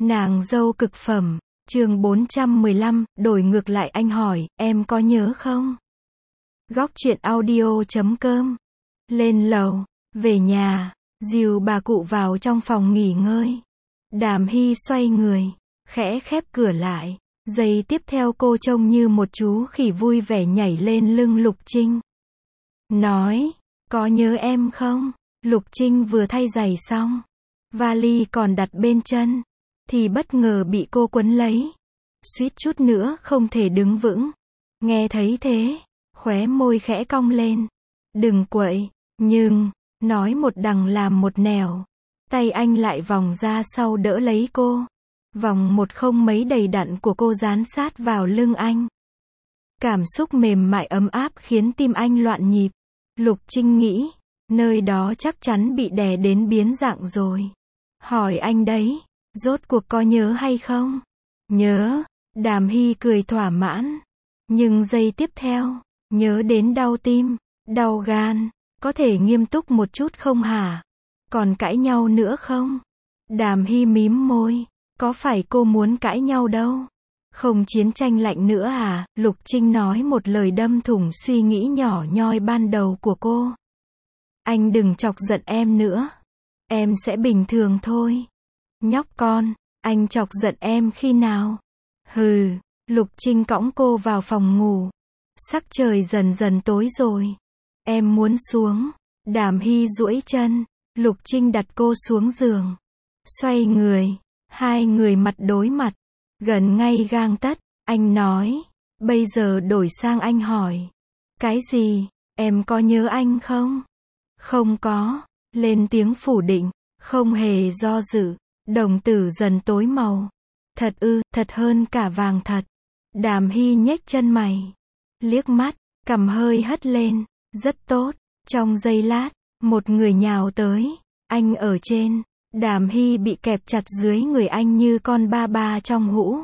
Nàng dâu cực phẩm, chương 415, đổi ngược lại anh hỏi, em có nhớ không? Góc truyện audio.com. Lên lầu, về nhà, dìu bà cụ vào trong phòng nghỉ ngơi. Đàm Hy xoay người, khẽ khép cửa lại. Giây tiếp theo cô trông như một chú khỉ vui vẻ nhảy lên lưng Lục Trinh. Nói, có nhớ em không? Lục Trinh vừa thay giày xong, vali còn đặt bên chân, thì bất ngờ bị cô quấn lấy. Suýt chút nữa không thể đứng vững. Nghe thấy thế, khóe môi khẽ cong lên. Đừng quậy, nhưng, nói một đằng làm một nẻo. Tay anh lại vòng ra sau đỡ lấy cô. Vòng một không mấy đầy đặn của cô dán sát vào lưng anh. Cảm xúc mềm mại ấm áp khiến tim anh loạn nhịp. Lục Trinh nghĩ, nơi đó chắc chắn bị đè đến biến dạng rồi. Hỏi anh đấy, rốt cuộc có nhớ hay không? Nhớ, Đàm Hy cười thỏa mãn. Nhưng giây tiếp theo, nhớ đến đau tim, đau gan, có thể nghiêm túc một chút không hả? Còn cãi nhau nữa không? Đàm Hy mím môi, có phải cô muốn cãi nhau đâu? Không chiến tranh lạnh nữa à? Lục Trinh nói một lời đâm thủng suy nghĩ nhỏ nhoi ban đầu của cô. Anh đừng chọc giận em nữa. Em sẽ bình thường thôi. Nhóc con, anh chọc giận em khi nào? Hừ, Lục Trinh cõng cô vào phòng ngủ. Sắc trời dần dần tối rồi. Em muốn xuống. Đàm Hy duỗi chân. Lục Trinh đặt cô xuống giường. Xoay người. Hai người mặt đối mặt. Gần ngay gang tấc. Anh nói. Bây giờ đổi sang anh hỏi. Cái gì? Em có nhớ anh không? Không có. Lên tiếng phủ định. Không hề do dự. Đồng tử dần tối màu. Thật ư, thật hơn cả vàng thật. Đàm Hy nhếch chân mày. Liếc mắt, cằm hơi hất lên. Rất tốt. Trong giây lát, một người nhào tới. Anh ở trên. Đàm Hy bị kẹp chặt dưới người anh như con ba ba trong hũ.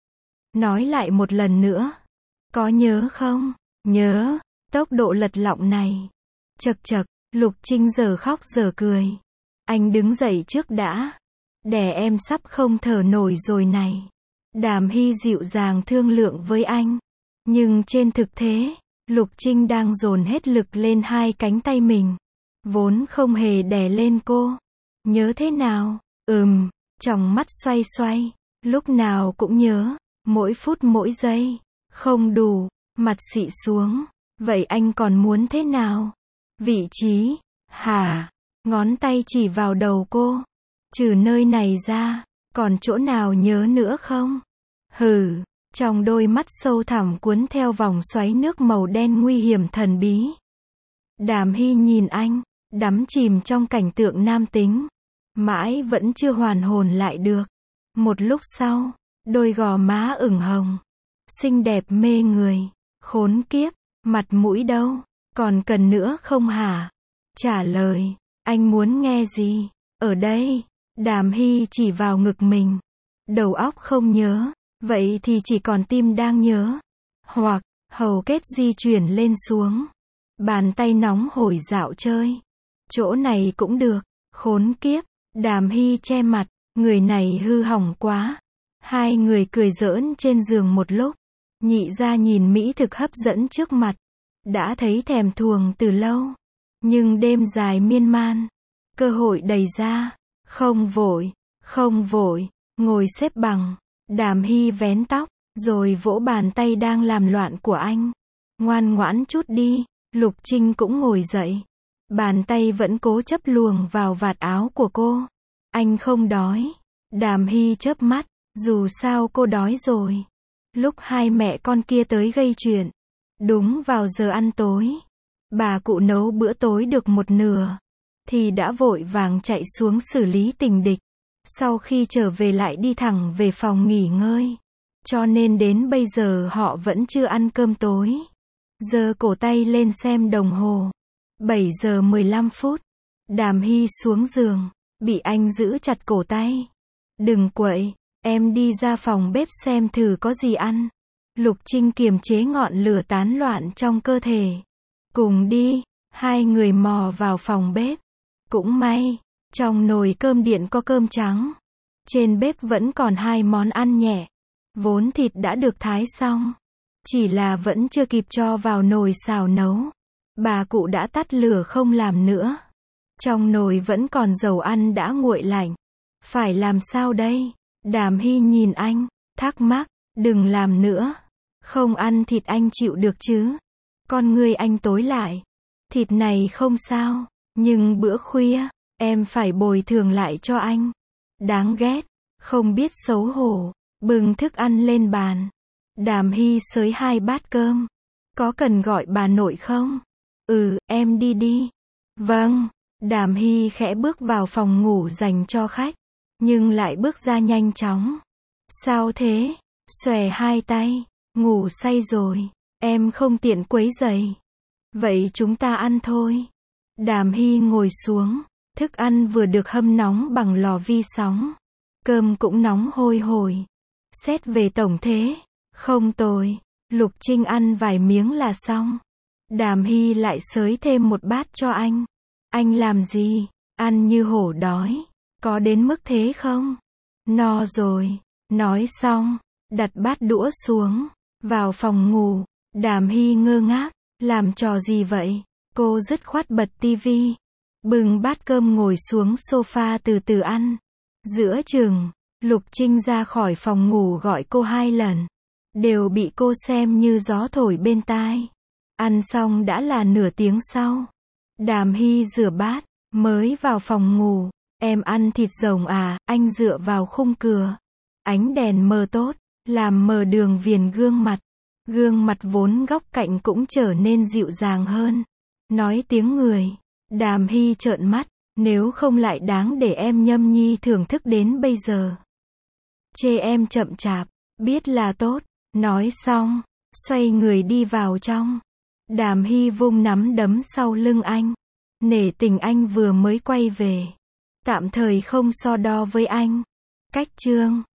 Nói lại một lần nữa. Có nhớ không? Nhớ. Tốc độ lật lọng này. Chật chật, Lục Trinh giờ khóc giờ cười. Anh đứng dậy trước đã. Đè em sắp không thở nổi rồi này. Đàm Hy dịu dàng thương lượng với anh. Nhưng trên thực tế, Lục Trinh đang dồn hết lực lên hai cánh tay mình. Vốn không hề đè lên cô. Nhớ thế nào? Tròng mắt xoay xoay. Lúc nào cũng nhớ. Mỗi phút mỗi giây. Không đủ. Mặt xị xuống. Vậy anh còn muốn thế nào? Vị trí? Hả? Ngón tay chỉ vào đầu cô. Trừ nơi này ra, còn chỗ nào nhớ nữa không? Hừ, trong đôi mắt sâu thẳm cuốn theo vòng xoáy nước màu đen nguy hiểm thần bí. Đàm Hy nhìn anh, đắm chìm trong cảnh tượng nam tính. Mãi vẫn chưa hoàn hồn lại được. Một lúc sau, đôi gò má ửng hồng. Xinh đẹp mê người. Khốn kiếp, mặt mũi đâu? Còn cần nữa không hả? Trả lời, anh muốn nghe gì? Ở đây. Đàm Hy chỉ vào ngực mình. Đầu óc không nhớ. Vậy thì chỉ còn tim đang nhớ. Hoặc, hầu kết di chuyển lên xuống. Bàn tay nóng hổi dạo chơi. Chỗ này cũng được. Khốn kiếp. Đàm Hy che mặt. Người này hư hỏng quá. Hai người cười giỡn trên giường một lúc. Nhị ra nhìn mỹ thực hấp dẫn trước mặt. Đã thấy thèm thuồng từ lâu. Nhưng đêm dài miên man. Cơ hội đầy ra. Không vội, ngồi xếp bằng. Đàm Hy vén tóc, rồi vỗ bàn tay đang làm loạn của anh. Ngoan ngoãn chút đi. Lục Trinh cũng ngồi dậy. Bàn tay vẫn cố chấp luồng vào vạt áo của cô. Anh không đói. Đàm Hy chớp mắt, dù sao cô đói rồi. Lúc hai mẹ con kia tới gây chuyện, đúng vào giờ ăn tối, bà cụ nấu bữa tối được một nửa, thì đã vội vàng chạy xuống xử lý tình địch. Sau khi trở về lại đi thẳng về phòng nghỉ ngơi. Cho nên đến bây giờ họ vẫn chưa ăn cơm tối. Giơ cổ tay lên xem đồng hồ. 7 giờ 15 phút. Đàm Hy xuống giường, bị anh giữ chặt cổ tay. Đừng quậy, em đi ra phòng bếp xem thử có gì ăn. Lục Trinh kiềm chế ngọn lửa tán loạn trong cơ thể. Cùng đi. Hai người mò vào phòng bếp. Cũng may, trong nồi cơm điện có cơm trắng. Trên bếp vẫn còn 2 món ăn nhẹ. Vốn thịt đã được thái xong. Chỉ là vẫn chưa kịp cho vào nồi xào nấu. Bà cụ đã tắt lửa không làm nữa. Trong nồi vẫn còn dầu ăn đã nguội lạnh. Phải làm sao đây? Đàm Hy nhìn anh, thắc mắc, đừng làm nữa. Không ăn thịt anh chịu được chứ? Con ngươi anh tối lại. Thịt này không sao, nhưng bữa khuya, em phải bồi thường lại cho anh. Đáng ghét, không biết xấu hổ, bưng thức ăn lên bàn. Đàm Hy xới 2 bát cơm. Có cần gọi bà nội không? Em đi đi. Vâng, Đàm Hy khẽ bước vào phòng ngủ dành cho khách, nhưng lại bước ra nhanh chóng. Sao thế? Xòe 2 tay, ngủ say rồi, em không tiện quấy rầy. Vậy chúng ta ăn thôi. Đàm Hy ngồi xuống, thức ăn vừa được hâm nóng bằng lò vi sóng. Cơm cũng nóng hôi hổi. Xét về tổng thế, không tồi. Lục Trinh ăn vài miếng là xong. Đàm Hy lại xới thêm 1 bát cho anh. Anh làm gì? Ăn như hổ đói. Có đến mức thế không? No rồi. Nói xong, đặt bát đũa xuống. Vào phòng ngủ, Đàm Hy ngơ ngác. Làm trò gì vậy? Cô dứt khoát bật tivi. Bưng bát cơm ngồi xuống sofa từ từ ăn. Giữa chừng, Lục Trinh ra khỏi phòng ngủ gọi cô 2 lần. Đều bị cô xem như gió thổi bên tai. Ăn xong đã là nửa tiếng sau. Đàm Hy rửa bát, mới vào phòng ngủ. Em ăn thịt rồng à? Anh dựa vào khung cửa. Ánh đèn mờ tốt, làm mờ đường viền gương mặt. Gương mặt vốn góc cạnh cũng trở nên dịu dàng hơn. Nói tiếng người. Đàm Hy trợn mắt. Nếu không lại đáng để em nhâm nhi thưởng thức đến bây giờ. Chê em chậm chạp. Biết là tốt. Nói xong, xoay người đi vào trong. Đàm Hy vung nắm đấm sau lưng anh. Nể tình anh vừa mới quay về. Tạm thời không so đo với anh. Cách chương